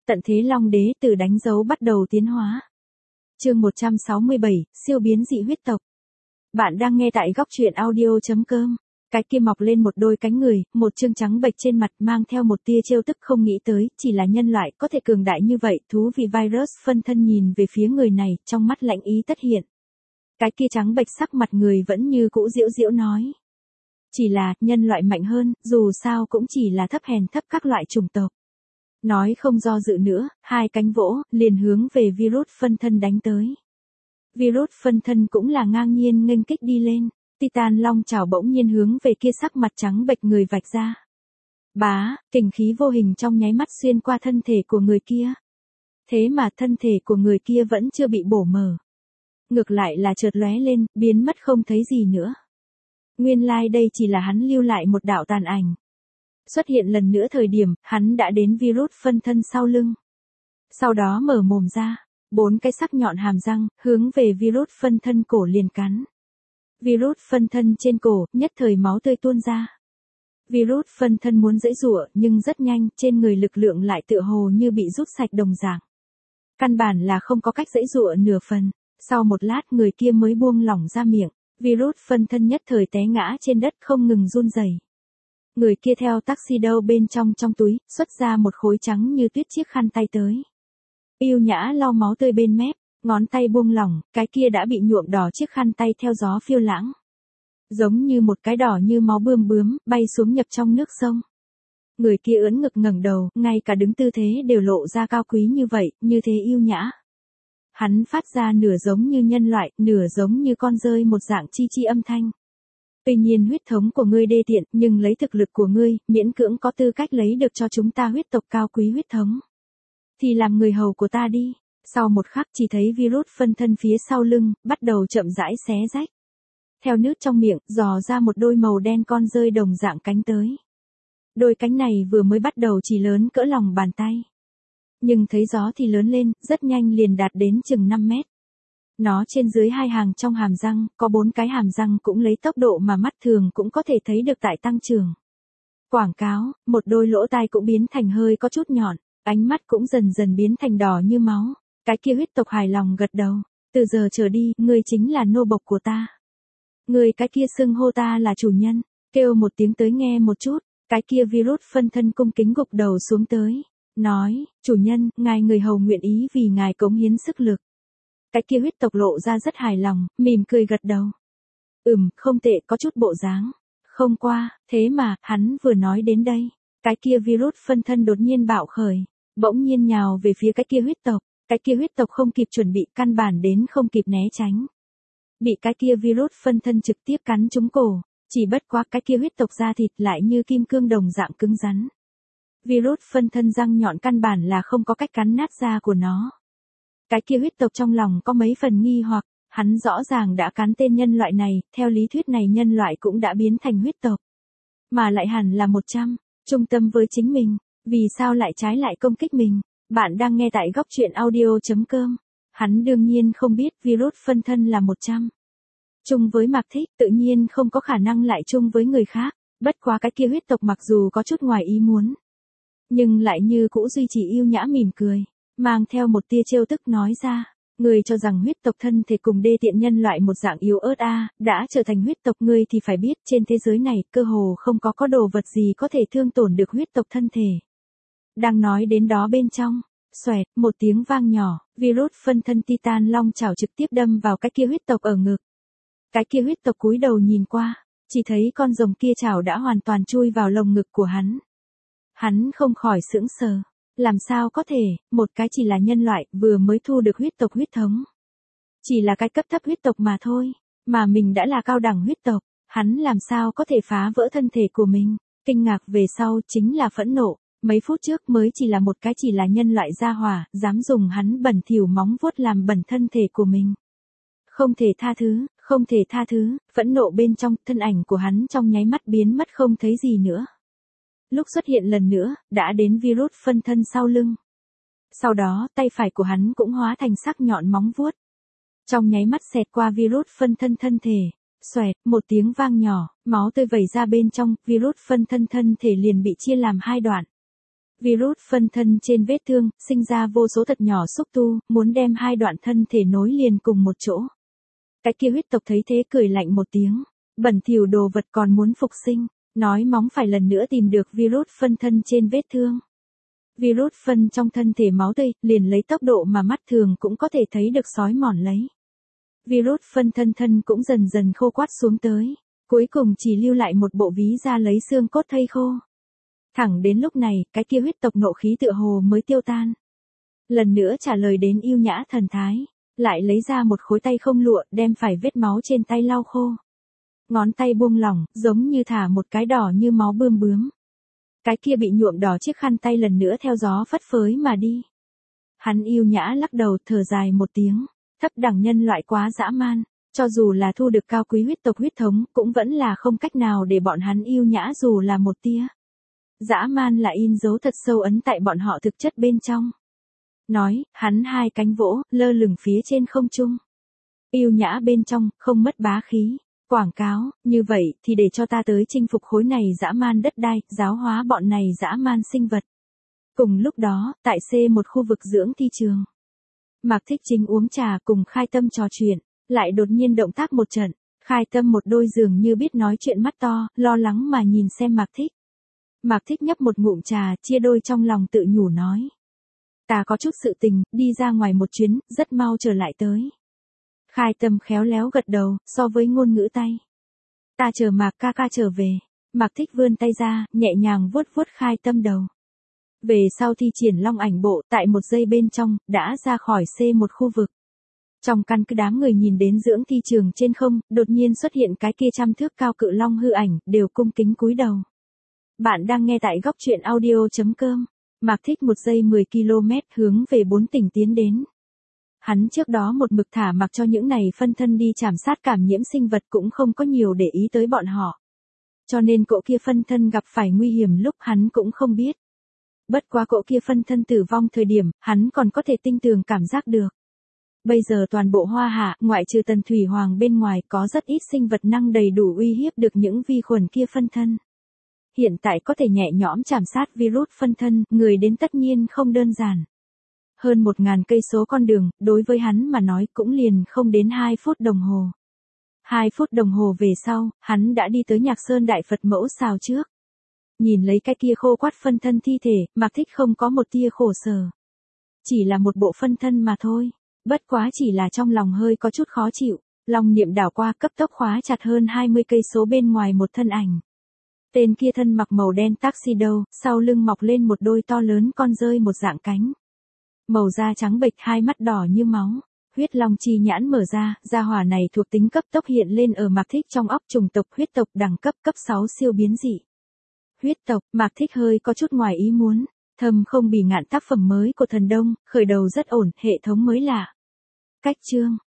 Tận thế Long Đế từ đánh dấu bắt đầu tiến hóa. Chương 167, siêu biến dị huyết tộc. Bạn đang nghe tại góc truyện audio.com. Cái kia mọc lên một đôi cánh người, một trương trắng bệch trên mặt mang theo một tia trêu tức không nghĩ tới, chỉ là nhân loại có thể cường đại như vậy, thú vị virus phân thân nhìn về phía người này, trong mắt lạnh ý tất hiện. Cái kia trắng bệch sắc mặt người vẫn như cũ giễu giễu nói. Chỉ là, nhân loại mạnh hơn, dù sao cũng chỉ là thấp hèn thấp các loại chủng tộc. Nói không do dự nữa, hai cánh vỗ, liền hướng về virus phân thân đánh tới. Virus phân thân cũng là ngang nhiên nghênh kích đi lên, Titan long chảo bỗng nhiên hướng về kia sắc mặt trắng bệch người vạch ra. Bá, kình khí vô hình trong nháy mắt xuyên qua thân thể của người kia. Thế mà thân thể của người kia vẫn chưa bị bổ mở. Ngược lại là chợt lóe lên, biến mất không thấy gì nữa. Nguyên lai đây chỉ là hắn lưu lại một đạo tàn ảnh. Xuất hiện lần nữa thời điểm, hắn đã đến virus phân thân sau lưng. Sau đó mở mồm ra, 4 cái sắc nhọn hàm răng, hướng về virus phân thân cổ liền cắn. Virus phân thân trên cổ, nhất thời máu tươi tuôn ra. Virus phân thân muốn giãy giụa, nhưng rất nhanh, trên người lực lượng lại tựa hồ như bị rút sạch đồng dạng. Căn bản là không có cách giãy giụa nửa phần. Sau một lát người kia mới buông lỏng ra miệng, virus phân thân nhất thời té ngã trên đất không ngừng run rẩy. Người kia theo tuxedo bên trong túi, xuất ra một khối trắng như tuyết chiếc khăn tay tới. Yêu nhã lau máu tươi bên mép, ngón tay buông lỏng, cái kia đã bị nhuộm đỏ chiếc khăn tay theo gió phiêu lãng. Giống như một cái đỏ như máu bướm, bay xuống nhập trong nước sông. Người kia ưỡn ngực ngẩng đầu, ngay cả đứng tư thế đều lộ ra cao quý như vậy, như thế yêu nhã. Hắn phát ra nửa giống như nhân loại, nửa giống như con dơi một dạng chi chi âm thanh. Tuy nhiên huyết thống của ngươi đê tiện, nhưng lấy thực lực của ngươi, miễn cưỡng có tư cách lấy được cho chúng ta huyết tộc cao quý huyết thống. Thì làm người hầu của ta đi. Sau một khắc chỉ thấy virus phân thân phía sau lưng, bắt đầu chậm rãi xé rách. Theo nước trong miệng, dò ra một đôi màu đen con dơi đồng dạng cánh tới. Đôi cánh này vừa mới bắt đầu chỉ lớn cỡ lòng bàn tay. Nhưng thấy gió thì lớn lên, rất nhanh liền đạt đến chừng 5 mét. Nó trên dưới 2 hàng trong hàm răng, có 4 cái hàm răng cũng lấy tốc độ mà mắt thường cũng có thể thấy được tại tăng trưởng. Quảng cáo, một đôi lỗ tai cũng biến thành hơi có chút nhọn, ánh mắt cũng dần dần biến thành đỏ như máu. Cái kia huyết tộc hài lòng gật đầu, từ giờ trở đi, ngươi chính là nô bộc của ta. Ngươi cái kia xưng hô ta là chủ nhân, kêu một tiếng tới nghe một chút, cái kia virus phân thân cung kính gục đầu xuống tới. Nói, chủ nhân, ngài người hầu nguyện ý vì ngài cống hiến sức lực. Cái kia huyết tộc lộ ra rất hài lòng, mỉm cười gật đầu. Không tệ, có chút bộ dáng. Không qua, thế mà, hắn vừa nói đến đây. Cái kia virus phân thân đột nhiên bạo khởi, bỗng nhiên nhào về phía cái kia huyết tộc. Cái kia huyết tộc không kịp chuẩn bị, căn bản đến không kịp né tránh. Bị cái kia virus phân thân trực tiếp cắn trúng cổ, chỉ bất quá cái kia huyết tộc da thịt lại như kim cương đồng dạng cứng rắn. Virus phân thân răng nhọn căn bản là không có cách cắn nát da của nó. Cái kia huyết tộc trong lòng có mấy phần nghi hoặc, hắn rõ ràng đã cắn tên nhân loại này, theo lý thuyết này nhân loại cũng đã biến thành huyết tộc. Mà lại hẳn là 100, trung tâm với chính mình, vì sao lại trái lại công kích mình? Bạn đang nghe tại góc truyện audio.com. Hắn đương nhiên không biết virus phân thân là 100. Chung với Mạc Thích, tự nhiên không có khả năng lại chung với người khác, bất quá cái kia huyết tộc mặc dù có chút ngoài ý muốn. Nhưng lại như cũ duy trì yêu nhã mỉm cười, mang theo một tia trêu tức nói ra, người cho rằng huyết tộc thân thể cùng đê tiện nhân loại một dạng yếu ớt đã trở thành huyết tộc ngươi thì phải biết trên thế giới này cơ hồ không có đồ vật gì có thể thương tổn được huyết tộc thân thể. Đang nói đến đó bên trong, xoẹt, một tiếng vang nhỏ, virus phân thân Titan long chảo trực tiếp đâm vào cái kia huyết tộc ở ngực. Cái kia huyết tộc cúi đầu nhìn qua, chỉ thấy con rồng kia chảo đã hoàn toàn chui vào lồng ngực của hắn. Hắn không khỏi sững sờ, làm sao có thể, một cái chỉ là nhân loại vừa mới thu được huyết tộc huyết thống. Chỉ là cái cấp thấp huyết tộc mà thôi, mà mình đã là cao đẳng huyết tộc, hắn làm sao có thể phá vỡ thân thể của mình, kinh ngạc về sau chính là phẫn nộ. Mấy phút trước mới chỉ là một cái chỉ là nhân loại gia hỏa, dám dùng hắn bẩn thỉu móng vuốt làm bẩn thân thể của mình. Không thể tha thứ, không thể tha thứ, phẫn nộ bên trong, thân ảnh của hắn trong nháy mắt biến mất không thấy gì nữa. Lúc xuất hiện lần nữa, đã đến virus phân thân sau lưng. Sau đó, tay phải của hắn cũng hóa thành sắc nhọn móng vuốt. Trong nháy mắt xẹt qua virus phân thân thân thể. Xoẹt, một tiếng vang nhỏ, máu tươi vẩy ra bên trong, virus phân thân thân thể liền bị chia làm 2 đoạn. Virus phân thân trên vết thương, sinh ra vô số thật nhỏ xúc tu, muốn đem hai đoạn thân thể nối liền cùng một chỗ. Cái kia huyết tộc thấy thế cười lạnh một tiếng. Bẩn thỉu đồ vật còn muốn phục sinh, nói móng phải lần nữa tìm được virus phân thân trên vết thương. Virus phân trong thân thể máu tươi, liền lấy tốc độ mà mắt thường cũng có thể thấy được xói mòn lấy. Virus phân thân cũng dần dần khô quắt xuống tới, cuối cùng chỉ lưu lại một bộ ví da lấy xương cốt thây khô. Thẳng đến lúc này, cái kia huyết tộc nộ khí tựa hồ mới tiêu tan. Lần nữa trả lời đến yêu nhã thần thái, lại lấy ra một khối tay không lụa, đem phải vết máu trên tay lau khô. Ngón tay buông lỏng, giống như thả một cái đỏ như máu bươm bướm. Cái kia bị nhuộm đỏ chiếc khăn tay lần nữa theo gió phất phới mà đi. Hắn yêu nhã lắc đầu thở dài một tiếng, thấp đẳng nhân loại quá dã man, cho dù là thu được cao quý huyết tộc huyết thống cũng vẫn là không cách nào để bọn hắn yêu nhã dù là một tia. Dã man là in dấu thật sâu ấn tại bọn họ thực chất bên trong. Nói, hắn hai cánh vỗ, lơ lửng phía trên không trung. Yêu nhã bên trong, không mất bá khí. Quảng cáo, như vậy thì để cho ta tới chinh phục khối này dã man đất đai, giáo hóa bọn này dã man sinh vật. Cùng lúc đó, tại C1 khu vực dưỡng thi trường. Mạc Thích chính uống trà cùng Khai Tâm trò chuyện, lại đột nhiên động tác một trận. Khai Tâm một đôi dường như biết nói chuyện mắt to, lo lắng mà nhìn xem Mạc Thích. Mạc Thích nhấp một ngụm trà, chia đôi trong lòng tự nhủ nói. Ta có chút sự tình, đi ra ngoài một chuyến, rất mau trở lại tới. Khai Tâm khéo léo gật đầu, so với ngôn ngữ tay. Ta chờ Mạc ca ca trở về. Mạc Thích vươn tay ra, nhẹ nhàng vuốt vuốt Khai Tâm đầu. Về sau thi triển long ảnh bộ, tại một giây bên trong, đã ra khỏi C1 khu vực. Trong căn cứ đám người nhìn đến dưỡng thi trường trên không, đột nhiên xuất hiện cái kia trăm thước cao cự long hư ảnh, đều cung kính cúi đầu. Bạn đang nghe tại góc truyện audio.com. Mạc Thích một giây 10 km hướng về 4 tỉnh tiến đến. Hắn trước đó một mực thả mặc cho những này phân thân đi chảm sát cảm nhiễm sinh vật cũng không có nhiều để ý tới bọn họ. Cho nên cỗ kia phân thân gặp phải nguy hiểm lúc hắn cũng không biết. Bất quá cỗ kia phân thân tử vong thời điểm, hắn còn có thể tinh tường cảm giác được. Bây giờ toàn bộ Hoa Hạ, ngoại trừ Tần Thủy Hoàng bên ngoài có rất ít sinh vật năng đầy đủ uy hiếp được những vi khuẩn kia phân thân. Hiện tại có thể nhẹ nhõm chảm sát virus phân thân, người đến tất nhiên không đơn giản. Hơn 1.000 cây số con đường, đối với hắn mà nói cũng liền không đến 2 phút đồng hồ. 2 phút đồng hồ về sau, hắn đã đi tới Nhạc Sơn Đại Phật mẫu xào trước. Nhìn lấy cái kia khô quắt phân thân thi thể, Mạc Thích không có một tia khổ sở. Chỉ là một bộ phân thân mà thôi. Bất quá chỉ là trong lòng hơi có chút khó chịu. Long niệm đảo qua cấp tốc khóa chặt hơn 20 cây số bên ngoài một thân ảnh. Tên kia thân mặc màu đen tuxedo, sau lưng mọc lên một đôi to lớn con rơi một dạng cánh. Màu da trắng bệch, hai mắt đỏ như máu. Huyết long chi nhãn mở ra, gia hỏa này thuộc tính cấp tốc hiện lên ở Mạc Thích trong óc chủng tộc huyết tộc đẳng cấp cấp 6 siêu biến dị. Huyết tộc, Mạc Thích hơi có chút ngoài ý muốn. Thầm không bỉ ngạn tác phẩm mới của thần Đông, khởi đầu rất ổn, hệ thống mới lạ. Cách chương.